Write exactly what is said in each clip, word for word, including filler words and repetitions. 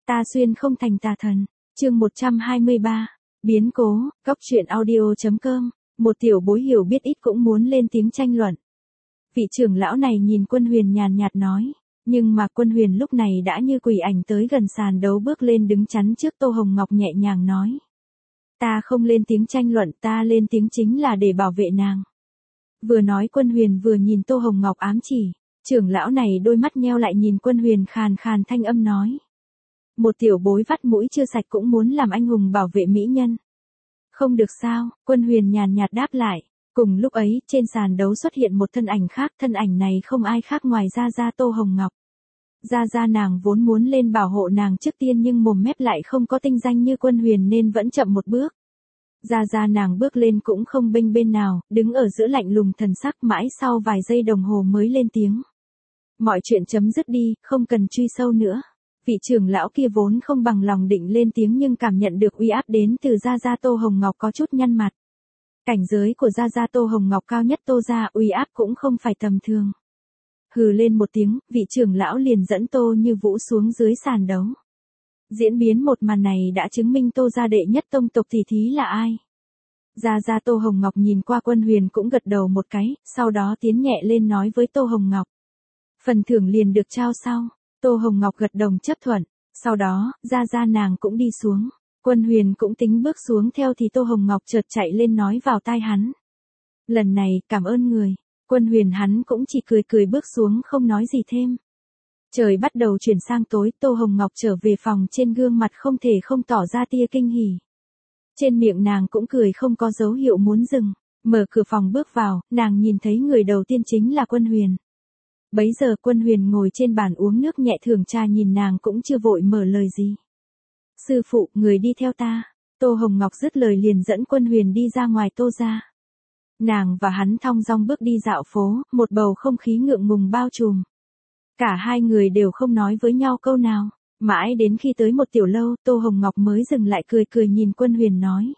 Ta xuyên không thành tà thần. Chương một trăm hai mươi ba. Biến cố, góc truyện audio chấm com. Một tiểu bối hiểu biết ít cũng muốn lên tiếng tranh luận. Vị trưởng lão này nhìn Quân Huyền nhàn nhạt nói, nhưng mà Quân Huyền lúc này đã như quỷ ảnh tới gần sàn đấu bước lên đứng chắn trước Tô Hồng Ngọc nhẹ nhàng nói. Ta không lên tiếng tranh luận, ta lên tiếng chính là để bảo vệ nàng. Vừa nói Quân Huyền vừa nhìn Tô Hồng Ngọc ám chỉ, trưởng lão này đôi mắt nheo lại nhìn Quân Huyền khàn khàn thanh âm nói. Một tiểu bối vắt mũi chưa sạch cũng muốn làm anh hùng bảo vệ mỹ nhân. Không được sao, Quân Huyền nhàn nhạt đáp lại. Cùng lúc ấy, trên sàn đấu xuất hiện một thân ảnh khác, thân ảnh này không ai khác ngoài Gia Gia Tô Hồng Ngọc. Gia Gia nàng vốn muốn lên bảo hộ nàng trước tiên nhưng mồm mép lại không có tinh danh như Quân Huyền nên vẫn chậm một bước. Gia Gia nàng bước lên cũng không bênh bên nào, đứng ở giữa lạnh lùng thần sắc mãi sau vài giây đồng hồ mới lên tiếng. Mọi chuyện chấm dứt đi, không cần truy sâu nữa. Vị trưởng lão kia vốn không bằng lòng định lên tiếng nhưng cảm nhận được uy áp đến từ Gia Gia Tô Hồng Ngọc có chút nhăn mặt. Cảnh giới của Gia Gia Tô Hồng Ngọc cao nhất Tô gia, uy áp cũng không phải tầm thường. Hừ lên một tiếng, vị trưởng lão liền dẫn Tô Như Vũ xuống dưới sàn đấu. Diễn biến một màn này đã chứng minh Tô gia đệ nhất tông tộc tỷ thí là ai. Gia Gia Tô Hồng Ngọc nhìn qua Quân Huyền cũng gật đầu một cái, sau đó tiến nhẹ lên nói với Tô Hồng Ngọc. Phần thưởng liền được trao sau. Tô Hồng Ngọc gật đồng chấp thuận, sau đó, Gia Gia nàng cũng đi xuống. Quân Huyền cũng tính bước xuống theo thì Tô Hồng Ngọc chợt chạy lên nói vào tai hắn. Lần này, cảm ơn người. Quân Huyền hắn cũng chỉ cười cười bước xuống không nói gì thêm. Trời bắt đầu chuyển sang tối, Tô Hồng Ngọc trở về phòng trên gương mặt không thể không tỏ ra tia kinh hỉ. Trên miệng nàng cũng cười không có dấu hiệu muốn dừng, mở cửa phòng bước vào, nàng nhìn thấy người đầu tiên chính là Quân Huyền. Bấy giờ Quân Huyền ngồi trên bàn uống nước nhẹ thưởng trà nhìn nàng cũng chưa vội mở lời gì. Sư phụ, người đi theo ta. Tô Hồng Ngọc dứt lời liền dẫn Quân Huyền đi ra ngoài Tô gia. Nàng và hắn thong dong bước đi dạo phố, một bầu không khí ngượng ngùng bao trùm. Cả hai người đều không nói với nhau câu nào, mãi đến khi tới một tiểu lâu, Tô Hồng Ngọc mới dừng lại cười cười nhìn Quân Huyền nói.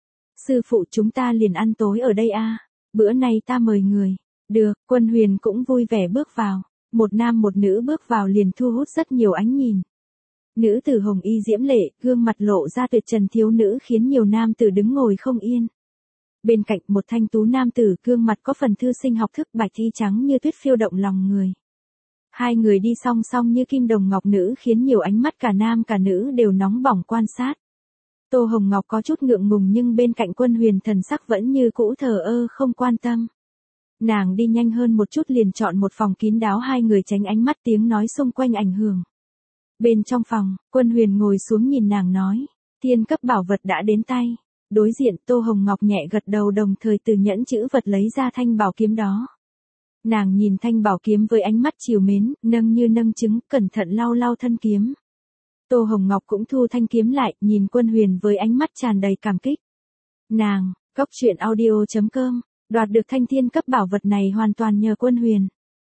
Sư phụ chúng ta liền ăn tối ở đây a, bữa nay ta mời người. Được, Quân Huyền cũng vui vẻ bước vào, một nam một nữ bước vào liền thu hút rất nhiều ánh nhìn. Nữ tử hồng y diễm lệ, gương mặt lộ ra tuyệt trần thiếu nữ khiến nhiều nam tử đứng ngồi không yên. Bên cạnh một thanh tú nam tử, gương mặt có phần thư sinh học thức bạch y trắng như tuyết phiêu động lòng người. Hai người đi song song như kim đồng ngọc nữ khiến nhiều ánh mắt cả nam cả nữ đều nóng bỏng quan sát. Tô Hồng Ngọc có chút ngượng ngùng nhưng bên cạnh Quân Huyền thần sắc vẫn như cũ thờ ơ không quan tâm. Nàng đi nhanh hơn một chút liền chọn một phòng kín đáo hai người tránh ánh mắt tiếng nói xung quanh ảnh hưởng. Bên trong phòng, Quân Huyền ngồi xuống nhìn nàng nói, thiên cấp bảo vật đã đến tay. Đối diện Tô Hồng Ngọc nhẹ gật đầu đồng thời từ nhẫn chữ vật lấy ra thanh bảo kiếm đó. Nàng nhìn thanh bảo kiếm với ánh mắt trìu mến, nâng như nâng trứng, cẩn thận lau lau thân kiếm. Tô Hồng Ngọc cũng thu thanh kiếm lại, nhìn Quân Huyền với ánh mắt tràn đầy cảm kích. Nàng, góc truyện audio chấm com, đoạt được thanh thiên cấp bảo vật này hoàn toàn nhờ Quân Huyền.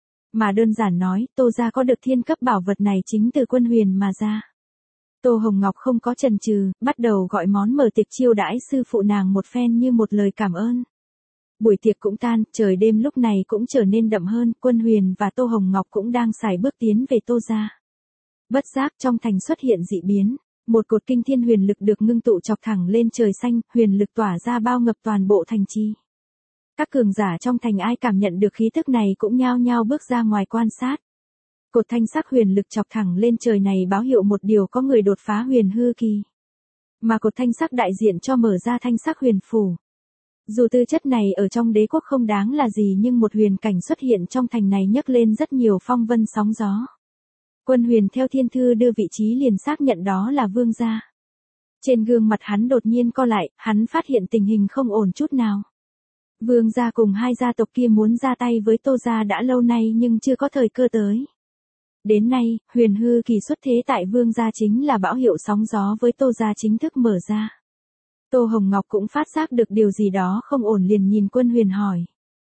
Mà đơn giản nói, Tô gia có được thiên cấp bảo vật này chính từ Quân Huyền mà ra. Tô Hồng Ngọc không có chần chừ, bắt đầu gọi món mở tiệc chiêu đãi sư phụ nàng một phen như một lời cảm ơn. Buổi tiệc cũng tan, trời đêm lúc này cũng trở nên đậm hơn, Quân Huyền và Tô Hồng Ngọc cũng đang sải bước tiến về Tô gia. Bất giác trong thành xuất hiện dị biến, một cột kinh thiên huyền lực được ngưng tụ chọc thẳng lên trời xanh, huyền lực tỏa ra bao ngập toàn bộ thành trì. Các cường giả trong thành ai cảm nhận được khí tức này cũng nhao nhao bước ra ngoài quan sát. Cột thanh sắc huyền lực chọc thẳng lên trời này báo hiệu một điều có người đột phá huyền hư kỳ. Mà cột thanh sắc đại diện cho mở ra thanh sắc huyền phủ. Dù tư chất này ở trong đế quốc không đáng là gì nhưng một huyền cảnh xuất hiện trong thành này nhấc lên rất nhiều phong vân sóng gió. Quân Huyền theo thiên thư đưa vị trí liền xác nhận đó là Vương gia. Trên gương mặt hắn đột nhiên co lại, hắn phát hiện tình hình không ổn chút nào. Vương gia cùng hai gia tộc kia muốn ra tay với Tô gia đã lâu nay nhưng chưa có thời cơ tới. Đến nay, huyền hư kỳ xuất thế tại Vương gia chính là bão hiệu sóng gió với Tô gia chính thức mở ra. Tô Hồng Ngọc cũng phát giác được điều gì đó không ổn liền nhìn Quân Huyền hỏi.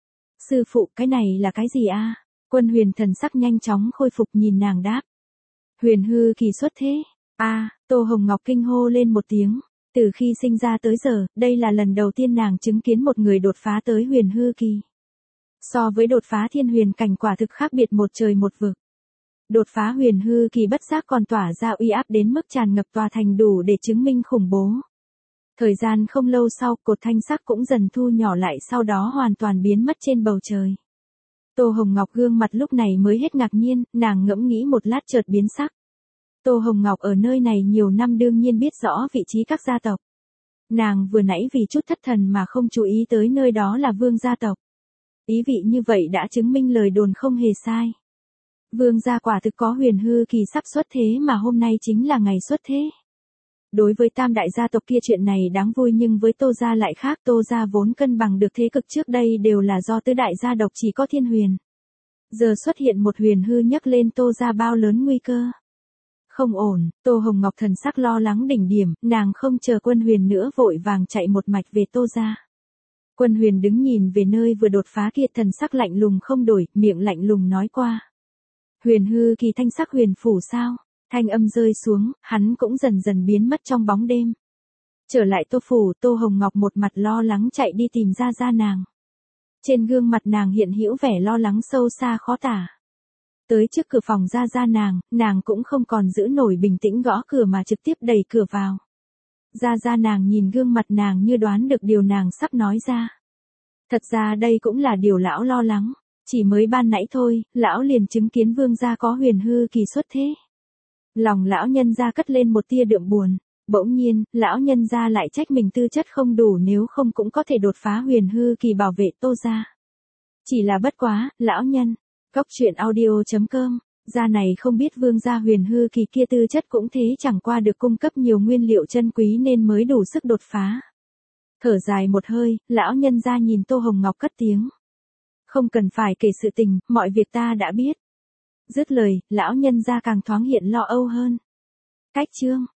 Sư phụ, cái này là cái gì a? Quân Huyền thần sắc nhanh chóng khôi phục nhìn nàng đáp. Huyền hư kỳ xuất thế. A, Tô Hồng Ngọc kinh hô lên một tiếng. Từ khi sinh ra tới giờ, đây là lần đầu tiên nàng chứng kiến một người đột phá tới huyền hư kỳ. So với đột phá thiên huyền cảnh quả thực khác biệt một trời một vực. Đột phá huyền hư kỳ bất giác còn tỏa ra uy áp đến mức tràn ngập tòa thành đủ để chứng minh khủng bố. Thời gian không lâu sau, cột thanh sắc cũng dần thu nhỏ lại, sau đó hoàn toàn biến mất trên bầu trời. Tô Hồng Ngọc gương mặt lúc này mới hết ngạc nhiên, nàng ngẫm nghĩ một lát chợt biến sắc. Tô Hồng Ngọc ở nơi này nhiều năm đương nhiên biết rõ vị trí các gia tộc. Nàng vừa nãy vì chút thất thần mà không chú ý tới nơi đó là Vương gia tộc. Ý vị như vậy đã chứng minh lời đồn không hề sai. Vương gia quả thực có huyền hư kỳ sắp xuất thế mà hôm nay chính là ngày xuất thế. Đối với tam đại gia tộc kia chuyện này đáng vui, nhưng với Tô gia lại khác. Tô gia vốn cân bằng được thế cực trước đây đều là do tứ đại gia độc chỉ có Thiên Huyền. Giờ xuất hiện một huyền hư nhấc lên Tô gia bao lớn nguy cơ. Không ổn, Tô Hồng Ngọc thần sắc lo lắng đỉnh điểm, nàng không chờ Quân Huyền nữa vội vàng chạy một mạch về Tô gia. Quân Huyền đứng nhìn về nơi vừa đột phá kia, thần sắc lạnh lùng không đổi, miệng lạnh lùng nói qua. Huyền hư kỳ thanh sắc huyền phủ sao? Thanh âm rơi xuống, hắn cũng dần dần biến mất trong bóng đêm. Trở lại Tô phủ, Tô Hồng Ngọc một mặt lo lắng chạy đi tìm ra ra nàng. Trên gương mặt nàng hiện hữu vẻ lo lắng sâu xa khó tả. Tới trước cửa phòng ra ra nàng, nàng cũng không còn giữ nổi bình tĩnh gõ cửa mà trực tiếp đẩy cửa vào. Ra ra nàng nhìn gương mặt nàng như đoán được điều nàng sắp nói ra. Thật ra đây cũng là điều lão lo lắng. Chỉ mới ban nãy thôi, lão liền chứng kiến Vương gia có huyền hư kỳ xuất thế. Lòng lão nhân gia cất lên một tia đượm buồn. Bỗng nhiên, lão nhân gia lại trách mình tư chất không đủ, nếu không cũng có thể đột phá huyền hư kỳ bảo vệ Tô gia. Chỉ là bất quá, lão nhân. Cốc truyện audio chấm com, gia này không biết Vương gia huyền hư kỳ kia tư chất cũng thế, chẳng qua được cung cấp nhiều nguyên liệu chân quý nên mới đủ sức đột phá. Thở dài một hơi, lão nhân gia nhìn Tô Hồng Ngọc cất tiếng. Không cần phải kể sự tình, mọi việc ta đã biết. Dứt lời, lão nhân gia càng thoáng hiện lo âu hơn. Cách chương